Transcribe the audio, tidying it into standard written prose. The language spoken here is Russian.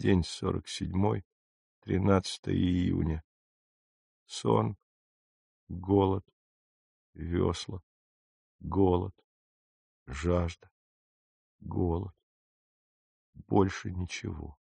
День 47, 13 июня. Сон, голод, весла, голод, жажда, голод. Больше ничего.